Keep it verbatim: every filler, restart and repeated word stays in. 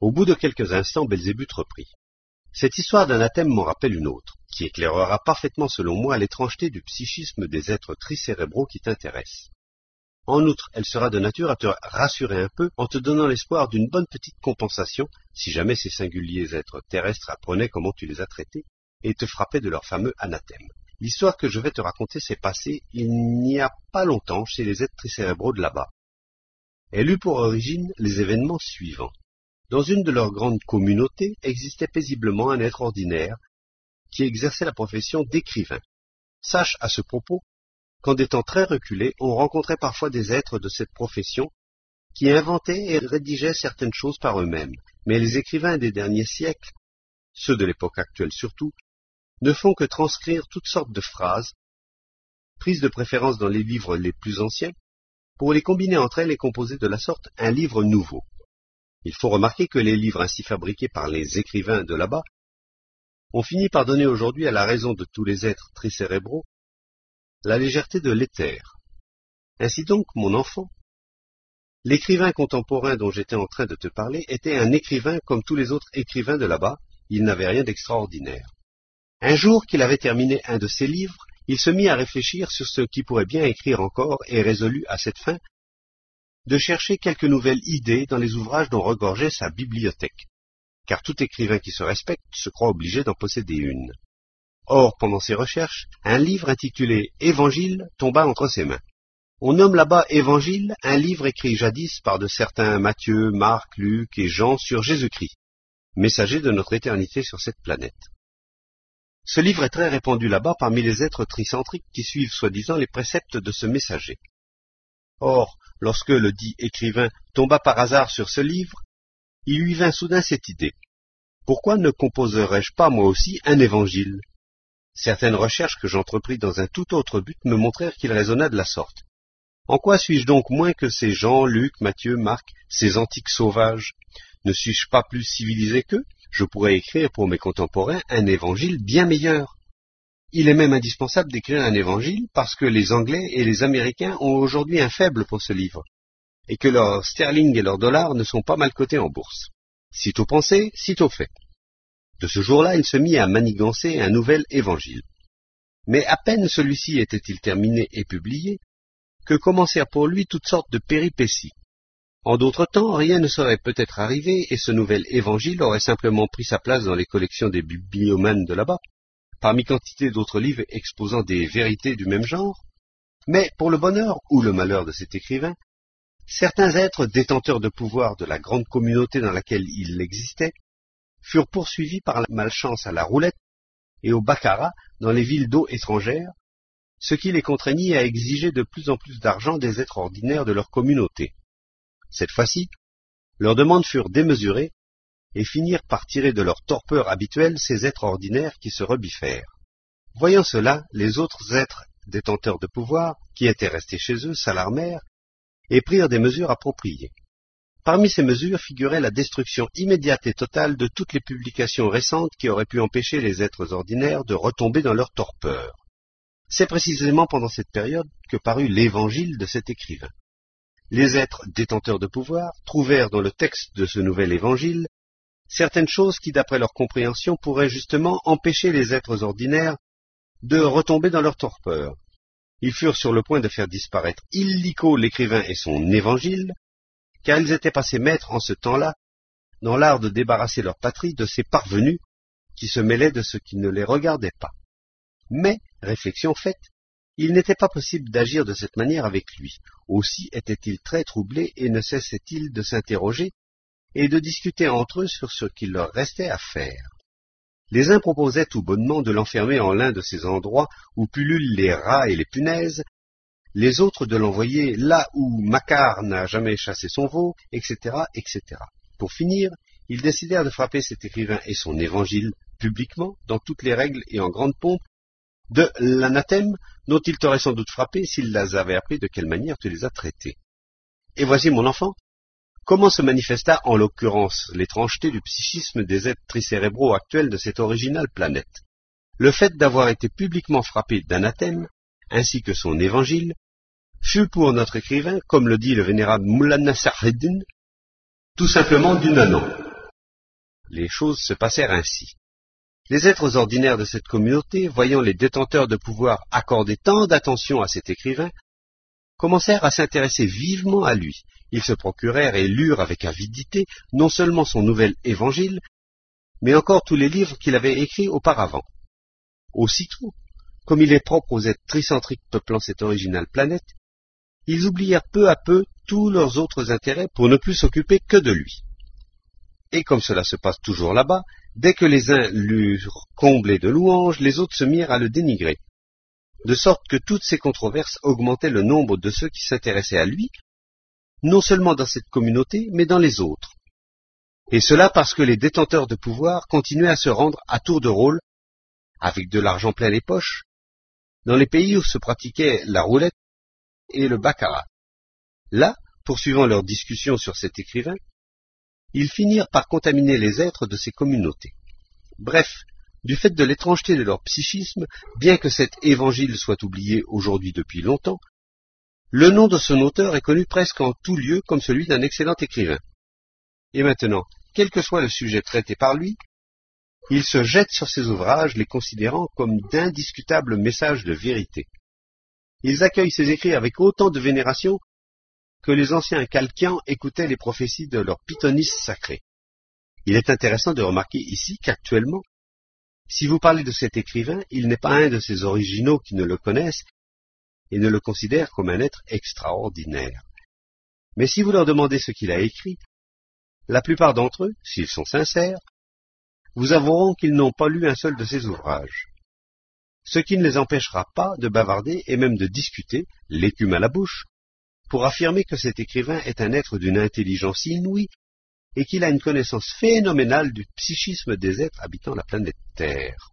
Au bout de quelques instants, Belzébuth reprit. Cette histoire d'anathème m'en rappelle une autre, qui éclairera parfaitement selon moi l'étrangeté du psychisme des êtres tricérébraux qui t'intéressent. En outre, elle sera de nature à te rassurer un peu en te donnant l'espoir d'une bonne petite compensation, si jamais ces singuliers êtres terrestres apprenaient comment tu les as traités, et te frappaient de leur fameux anathème. L'histoire que je vais te raconter s'est passée il n'y a pas longtemps chez les êtres tricérébraux de là-bas. Elle eut pour origine les événements suivants. Dans une de leurs grandes communautés existait paisiblement un être ordinaire qui exerçait la profession d'écrivain. Sache à ce propos qu'en des temps très reculés, on rencontrait parfois des êtres de cette profession qui inventaient et rédigeaient certaines choses par eux-mêmes. Mais les écrivains des derniers siècles, ceux de l'époque actuelle surtout, ne font que transcrire toutes sortes de phrases, prises de préférence dans les livres les plus anciens, pour les combiner entre elles et composer de la sorte un livre nouveau. Il faut remarquer que les livres ainsi fabriqués par les écrivains de là-bas ont fini par donner aujourd'hui à la raison de tous les êtres tricérébraux la légèreté de l'éther. Ainsi donc, mon enfant, l'écrivain contemporain dont j'étais en train de te parler était un écrivain comme tous les autres écrivains de là-bas, il n'avait rien d'extraordinaire. Un jour qu'il avait terminé un de ses livres, il se mit à réfléchir sur ce qu'il pourrait bien écrire encore et résolut à cette fin de chercher quelques nouvelles idées dans les ouvrages dont regorgeait sa bibliothèque, car tout écrivain qui se respecte se croit obligé d'en posséder une. Or, pendant ses recherches, un livre intitulé « Évangile » tomba entre ses mains. On nomme là-bas « Évangile » un livre écrit jadis par de certains Matthieu, Marc, Luc et Jean sur Jésus-Christ, messager de notre éternité sur cette planète. Ce livre est très répandu là-bas parmi les êtres tricentriques qui suivent soi-disant les préceptes de ce messager. Or, lorsque le dit écrivain tomba par hasard sur ce livre, il lui vint soudain cette idée. Pourquoi ne composerais-je pas moi aussi un évangile? Certaines recherches que j'entrepris dans un tout autre but me montrèrent qu'il raisonna de la sorte. En quoi suis-je donc moins que ces Jean, Luc, Matthieu, Marc, ces antiques sauvages? Ne suis-je pas plus civilisé qu'eux? Je pourrais écrire pour mes contemporains un évangile bien meilleur. Il est même indispensable d'écrire un évangile parce que les Anglais et les Américains ont aujourd'hui un faible pour ce livre, et que leurs sterling et leurs dollars ne sont pas mal cotés en bourse. Sitôt pensé, sitôt fait. De ce jour-là, il se mit à manigancer un nouvel évangile. Mais à peine celui-ci était-il terminé et publié, que commencèrent pour lui toutes sortes de péripéties. En d'autres temps, rien ne serait peut-être arrivé et ce nouvel évangile aurait simplement pris sa place dans les collections des bibliomanes de là-bas, parmi quantité d'autres livres exposant des vérités du même genre. Mais pour le bonheur ou le malheur de cet écrivain, certains êtres détenteurs de pouvoir de la grande communauté dans laquelle il existait furent poursuivis par la malchance à la roulette et au baccarat dans les villes d'eau étrangères, ce qui les contraignit à exiger de plus en plus d'argent des êtres ordinaires de leur communauté. Cette fois-ci, leurs demandes furent démesurées et finirent par tirer de leur torpeur habituelle ces êtres ordinaires qui se rebiffèrent. Voyant cela, les autres êtres détenteurs de pouvoir, qui étaient restés chez eux, s'alarmèrent et prirent des mesures appropriées. Parmi ces mesures figurait la destruction immédiate et totale de toutes les publications récentes qui auraient pu empêcher les êtres ordinaires de retomber dans leur torpeur. C'est précisément pendant cette période que parut l'évangile de cet écrivain. Les êtres détenteurs de pouvoir trouvèrent dans le texte de ce nouvel évangile certaines choses qui, d'après leur compréhension, pourraient justement empêcher les êtres ordinaires de retomber dans leur torpeur. Ils furent sur le point de faire disparaître illico l'écrivain et son évangile, car ils étaient passés maîtres en ce temps-là dans l'art de débarrasser leur patrie de ces parvenus qui se mêlaient de ce qui ne les regardait pas. Mais, réflexion faite, il n'était pas possible d'agir de cette manière avec lui. Aussi était-il très troublé et ne cessait-il de s'interroger et de discuter entre eux sur ce qu'il leur restait à faire. Les uns proposaient tout bonnement de l'enfermer en l'un de ces endroits où pullulent les rats et les punaises, les autres de l'envoyer là où Macquart n'a jamais chassé son veau, et cetera, et cetera. Pour finir, ils décidèrent de frapper cet écrivain et son évangile publiquement, dans toutes les règles et en grande pompe, de l'anathème dont ils t'auraient sans doute frappé s'ils les avaient appris de quelle manière tu les as traités. Et voici, mon enfant, comment se manifesta en l'occurrence l'étrangeté du psychisme des êtres tricérébraux actuels de cette originale planète. Le fait d'avoir été publiquement frappé d'anathème, ainsi que son évangile, fut pour notre écrivain, comme le dit le vénérable Moulana Nasreddin, tout simplement du nanan. Les choses se passèrent ainsi. Les êtres ordinaires de cette communauté, voyant les détenteurs de pouvoir accorder tant d'attention à cet écrivain, commencèrent à s'intéresser vivement à lui. Ils se procurèrent et lurent avec avidité non seulement son nouvel évangile, mais encore tous les livres qu'il avait écrits auparavant. Aussitôt, comme il est propre aux êtres tricentriques peuplant cette originale planète, ils oublièrent peu à peu tous leurs autres intérêts pour ne plus s'occuper que de lui. Et comme cela se passe toujours là-bas, dès que les uns l'eurent comblé de louanges, les autres se mirent à le dénigrer, de sorte que toutes ces controverses augmentaient le nombre de ceux qui s'intéressaient à lui, non seulement dans cette communauté, mais dans les autres. Et cela parce que les détenteurs de pouvoir continuaient à se rendre à tour de rôle, avec de l'argent plein les poches, dans les pays où se pratiquait la roulette et le baccarat. Là, poursuivant leur discussion sur cet écrivain, ils finirent par contaminer les êtres de ces communautés. Bref, du fait de l'étrangeté de leur psychisme, bien que cet évangile soit oublié aujourd'hui depuis longtemps, le nom de son auteur est connu presque en tout lieu comme celui d'un excellent écrivain. Et maintenant, quel que soit le sujet traité par lui, il se jette sur ses ouvrages, les considérant comme d'indiscutables messages de vérité. Ils accueillent ses écrits avec autant de vénération que les anciens Chalkians écoutaient les prophéties de leur pythonisme sacré. Il est intéressant de remarquer ici qu'actuellement, si vous parlez de cet écrivain, il n'est pas un de ces originaux qui ne le connaissent et ne le considèrent comme un être extraordinaire. Mais si vous leur demandez ce qu'il a écrit, la plupart d'entre eux, s'ils sont sincères, vous avoueront qu'ils n'ont pas lu un seul de ses ouvrages. Ce qui ne les empêchera pas de bavarder et même de discuter, l'écume à la bouche, pour affirmer que cet écrivain est un être d'une intelligence inouïe et qu'il a une connaissance phénoménale du psychisme des êtres habitant la planète Terre.